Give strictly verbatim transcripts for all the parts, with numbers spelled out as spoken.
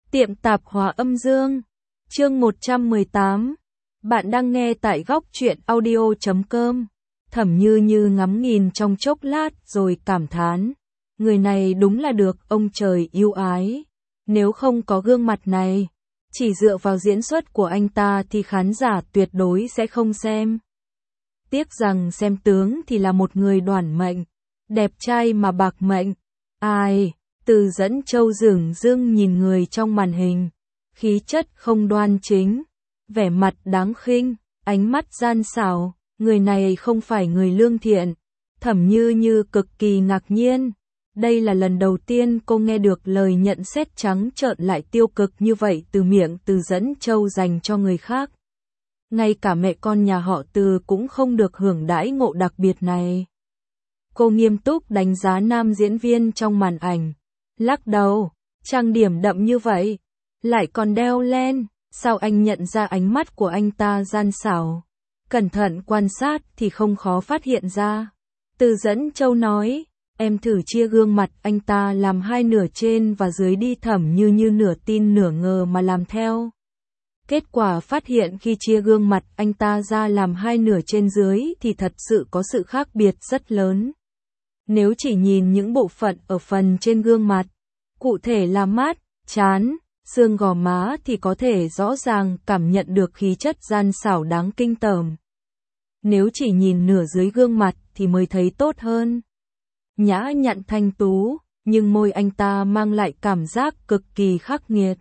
Tiệm tạp hóa âm dương. Chương một trăm mười tám. Bạn đang nghe tại góc truyện audio chấm com. Thẩm Như Như ngắm nhìn trong chốc lát rồi cảm thán. Người này đúng là được ông trời yêu ái. Nếu không có gương mặt này, chỉ dựa vào diễn xuất của anh ta thì khán giả tuyệt đối sẽ không xem. Tiếc rằng xem tướng thì là một người đoản mệnh, đẹp trai mà bạc mệnh. Ai, Từ Dẫn Châu dửng dưng nhìn người trong màn hình, khí chất không đoan chính, vẻ mặt đáng khinh, ánh mắt gian xảo, người này không phải người lương thiện. Thẩm Như Như cực kỳ ngạc nhiên. Đây là lần đầu tiên cô nghe được lời nhận xét trắng trợn lại tiêu cực như vậy từ miệng Từ Dẫn Châu dành cho người khác. Ngay cả mẹ con nhà họ Từ cũng không được hưởng đãi ngộ đặc biệt này. Cô nghiêm túc đánh giá nam diễn viên trong màn ảnh, lắc đầu, trang điểm đậm như vậy, lại còn đeo len, sao anh nhận ra ánh mắt của anh ta gian xảo? Cẩn thận quan sát thì không khó phát hiện ra. Từ Dẫn Châu nói, em thử chia gương mặt anh ta làm hai nửa trên và dưới đi. Thẩm Như Như nửa tin nửa ngờ mà làm theo. Kết quả phát hiện khi chia gương mặt anh ta ra làm hai nửa trên dưới thì thật sự có sự khác biệt rất lớn. Nếu chỉ nhìn những bộ phận ở phần trên gương mặt, cụ thể là mắt, trán, xương gò má thì có thể rõ ràng cảm nhận được khí chất gian xảo đáng kinh tởm. Nếu chỉ nhìn nửa dưới gương mặt thì mới thấy tốt hơn. Nhã nhặn thanh tú, nhưng môi anh ta mang lại cảm giác cực kỳ khắc nghiệt.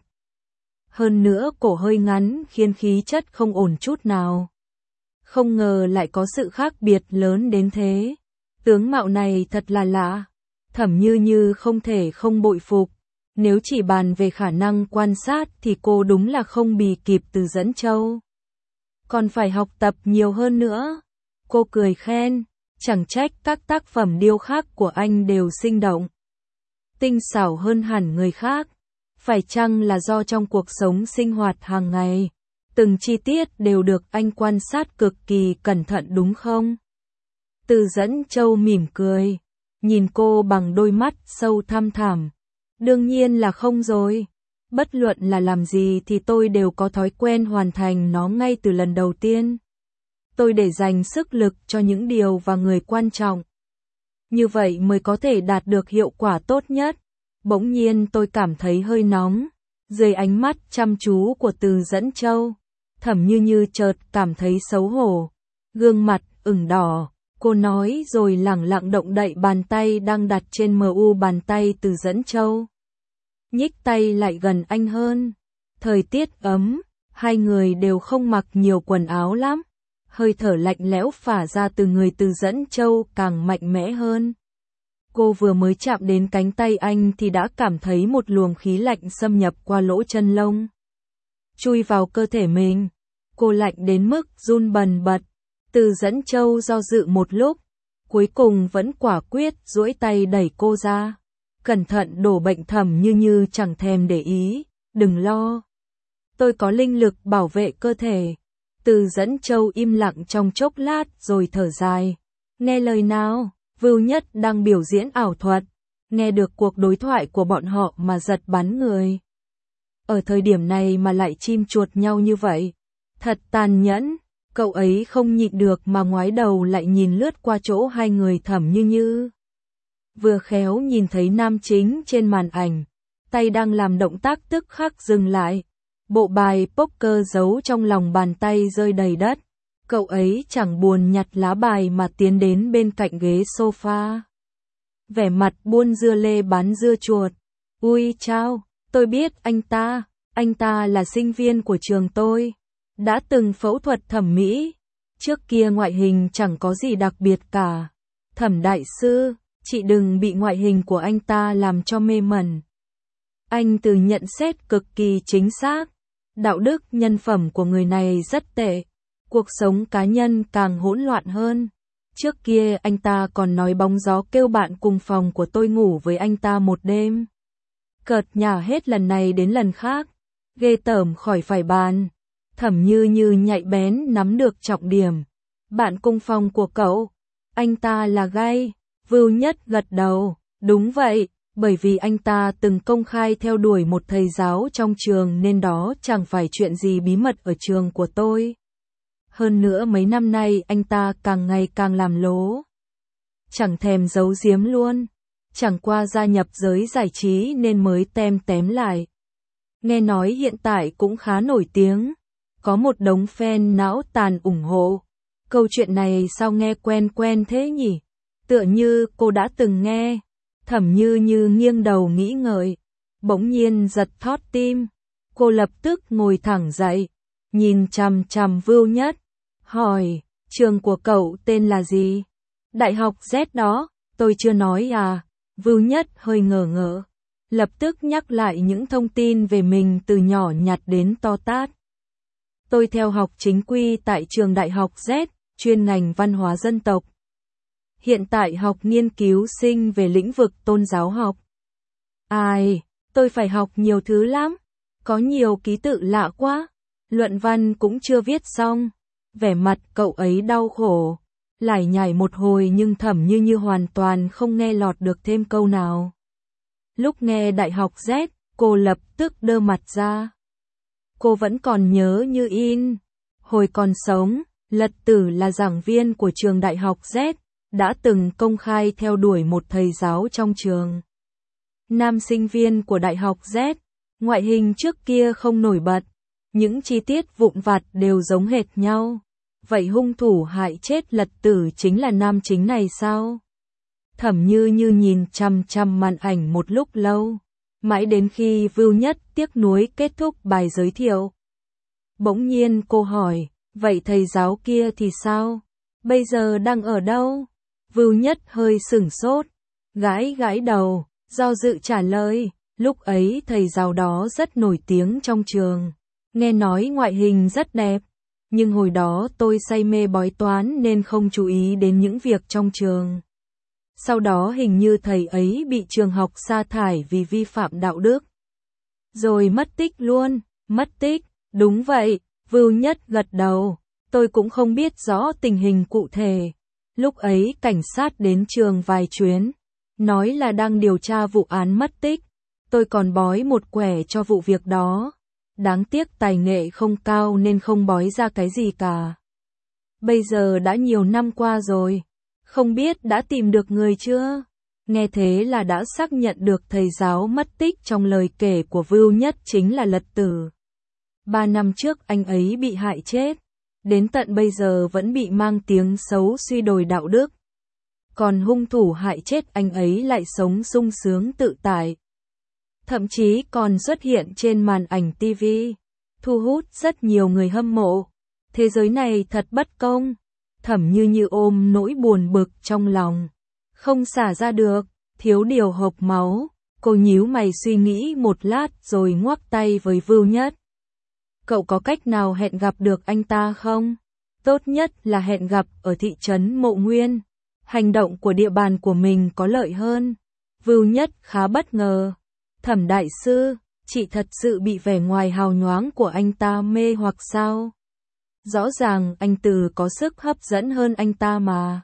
Hơn nữa cổ hơi ngắn khiến khí chất không ổn chút nào. Không ngờ lại có sự khác biệt lớn đến thế. Tướng mạo này thật là lạ. Thẩm Như Như không thể không bội phục. Nếu chỉ bàn về khả năng quan sát thì cô đúng là không bì kịp Từ Dẫn Châu. Còn phải học tập nhiều hơn nữa. Cô cười khen, chẳng trách các tác phẩm điêu khắc của anh đều sinh động, tinh xảo hơn hẳn người khác. Phải chăng là do trong cuộc sống sinh hoạt hàng ngày, từng chi tiết đều được anh quan sát cực kỳ cẩn thận đúng không? Từ Dẫn Châu mỉm cười, nhìn cô bằng đôi mắt sâu thăm thẳm. Đương nhiên là không rồi. Bất luận là làm gì thì tôi đều có thói quen hoàn thành nó ngay từ lần đầu tiên. Tôi để dành sức lực cho những điều và người quan trọng. Như vậy mới có thể đạt được hiệu quả tốt nhất. Bỗng nhiên tôi cảm thấy hơi nóng. Dưới ánh mắt chăm chú của Từ Dẫn Châu, Thẩm Như Như chợt cảm thấy xấu hổ. Gương mặt ửng đỏ, cô nói rồi lẳng lặng động đậy bàn tay đang đặt trên mu bàn tay Từ Dẫn Châu. Nhích tay lại gần anh hơn. Thời tiết ấm, hai người đều không mặc nhiều quần áo lắm. Hơi thở lạnh lẽo phả ra từ người Từ Dẫn Châu càng mạnh mẽ hơn. Cô vừa mới chạm đến cánh tay anh thì đã cảm thấy một luồng khí lạnh xâm nhập qua lỗ chân lông, chui vào cơ thể mình. Cô lạnh đến mức run bần bật. Từ Dẫn Châu do dự một lúc, cuối cùng vẫn quả quyết duỗi tay đẩy cô ra. Cẩn thận đổ bệnh. Thẩm Như Như chẳng thèm để ý, đừng lo. Tôi có linh lực bảo vệ cơ thể. Từ Dẫn Châu im lặng trong chốc lát rồi thở dài. Nghe lời nào, Vưu Nhất đang biểu diễn ảo thuật. Nghe được cuộc đối thoại của bọn họ mà giật bắn người. Ở thời điểm này mà lại chim chuột nhau như vậy. Thật tàn nhẫn. Cậu ấy không nhịn được mà ngoái đầu lại nhìn lướt qua chỗ hai người Thẩm Như Như. Vừa khéo nhìn thấy nam chính trên màn ảnh, tay đang làm động tác tức khắc dừng lại. Bộ bài poker giấu trong lòng bàn tay rơi đầy đất. Cậu ấy chẳng buồn nhặt lá bài mà tiến đến bên cạnh ghế sofa. Vẻ mặt buôn dưa lê bán dưa chuột. Ui chao, tôi biết anh ta, anh ta là sinh viên của trường tôi. Đã từng phẫu thuật thẩm mỹ. Trước kia ngoại hình chẳng có gì đặc biệt cả. Thẩm đại sư, chị đừng bị ngoại hình của anh ta làm cho mê mẩn. Anh Từ nhận xét cực kỳ chính xác. Đạo đức nhân phẩm của người này rất tệ. Cuộc sống cá nhân càng hỗn loạn hơn. Trước kia anh ta còn nói bóng gió kêu bạn cùng phòng của tôi ngủ với anh ta một đêm. Cợt nhả hết lần này đến lần khác. Ghê tởm khỏi phải bàn. Thẩm Như Như nhạy bén nắm được trọng điểm. Bạn cùng phòng của cậu, anh ta là gay. Vưu Nhất gật đầu, đúng vậy, Bởi vì anh ta từng công khai theo đuổi một thầy giáo trong trường nên đó chẳng phải chuyện gì bí mật ở trường của tôi. Hơn nữa mấy năm nay anh ta càng ngày càng làm lố. Chẳng thèm giấu giếm luôn. Chẳng qua gia nhập giới giải trí nên mới tem tém lại. Nghe nói hiện tại cũng khá nổi tiếng. Có một đống fan não tàn ủng hộ. Câu chuyện này sao nghe quen quen thế nhỉ? Tựa như cô đã từng nghe. Thẩm Như Như nghiêng đầu nghĩ ngợi. Bỗng nhiên giật thót tim. Cô lập tức ngồi thẳng dậy. Nhìn chằm chằm Vưu Nhất. Hỏi, trường của cậu tên là gì? Đại học Z đó, tôi chưa nói à? Vưu Nhất hơi ngờ ngỡ. Lập tức nhắc lại những thông tin về mình từ nhỏ nhặt đến to tát. Tôi theo học chính quy tại trường Đại học Z, chuyên ngành văn hóa dân tộc. Hiện tại học nghiên cứu sinh về lĩnh vực tôn giáo học. Ai, tôi phải học nhiều thứ lắm. Có nhiều ký tự lạ quá. Luận văn cũng chưa viết xong. Vẻ mặt cậu ấy đau khổ. Lải nhải một hồi nhưng Thẩm Như Như hoàn toàn không nghe lọt được thêm câu nào. Lúc nghe Đại học Z, cô lập tức đơ mặt ra. Cô vẫn còn nhớ như in. Hồi còn sống, Lật Tử là giảng viên của trường Đại học Z, đã từng công khai theo đuổi một thầy giáo trong trường. Nam sinh viên của Đại học Z, ngoại hình trước kia không nổi bật, những chi tiết vụn vặt đều giống hệt nhau. Vậy hung thủ hại chết Lật Tử chính là nam chính này sao? Thẩm Như Như nhìn chằm chằm màn ảnh một lúc lâu, mãi đến khi Vưu Nhất tiếc nuối kết thúc bài giới thiệu. Bỗng nhiên cô hỏi, vậy thầy giáo kia thì sao? Bây giờ đang ở đâu? Vưu Nhất hơi sửng sốt, gãi gãi đầu, do dự trả lời, lúc ấy thầy giáo đó rất nổi tiếng trong trường, nghe nói ngoại hình rất đẹp. Nhưng hồi đó tôi say mê bói toán nên không chú ý đến những việc trong trường. Sau đó hình như thầy ấy bị trường học sa thải vì vi phạm đạo đức. Rồi mất tích luôn, mất tích, đúng vậy, Vưu Nhất gật đầu. Tôi cũng không biết rõ tình hình cụ thể. Lúc ấy cảnh sát đến trường vài chuyến, nói là đang điều tra vụ án mất tích. Tôi còn bói một quẻ cho vụ việc đó. Đáng tiếc tài nghệ không cao nên không bói ra cái gì cả. Bây giờ đã nhiều năm qua rồi, không biết đã tìm được người chưa? Nghe thế là đã xác nhận được thầy giáo mất tích trong lời kể của Vưu Nhất chính là Lật Tử. Ba năm trước anh ấy bị hại chết, đến tận bây giờ vẫn bị mang tiếng xấu suy đồi đạo đức. Còn hung thủ hại chết anh ấy lại sống sung sướng tự tại. Thậm chí còn xuất hiện trên màn ảnh ti vi, thu hút rất nhiều người hâm mộ. Thế giới này thật bất công. Thẩm Như Như ôm nỗi buồn bực trong lòng, không xả ra được, thiếu điều hộc máu. Cô nhíu mày suy nghĩ một lát rồi ngoắc tay với Vưu Nhất. Cậu có cách nào hẹn gặp được anh ta không? Tốt nhất là hẹn gặp ở thị trấn Mộ Nguyên. Hành động của địa bàn của mình có lợi hơn. Vưu Nhất khá bất ngờ. Thẩm đại sư, chị thật sự bị vẻ ngoài hào nhoáng của anh ta mê hoặc sao? Rõ ràng anh Từ có sức hấp dẫn hơn anh ta mà.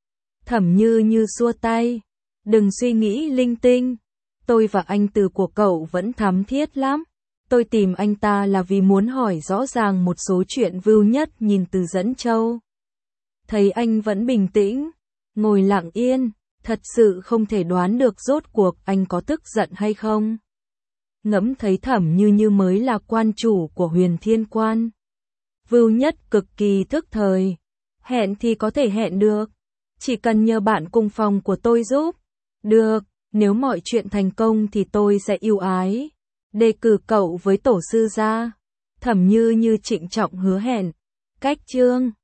Thẩm Như Như xua tay. Đừng suy nghĩ linh tinh. Tôi và anh Từ của cậu vẫn thắm thiết lắm. Tôi tìm anh ta là vì muốn hỏi rõ ràng một số chuyện. Vưu Nhất nhìn Từ Dẫn Châu. Thấy anh vẫn bình tĩnh, ngồi lặng yên. Thật sự không thể đoán được rốt cuộc anh có tức giận hay không. Ngẫm thấy Thẩm Như Như mới là quan chủ của Huyền Thiên Quan. Vưu Nhất cực kỳ thức thời. Hẹn thì có thể hẹn được. Chỉ cần nhờ bạn cùng phòng của tôi giúp. Được, nếu mọi chuyện thành công thì tôi sẽ ưu ái đề cử cậu với tổ sư gia. Thẩm Như Như trịnh trọng hứa hẹn. Cách chương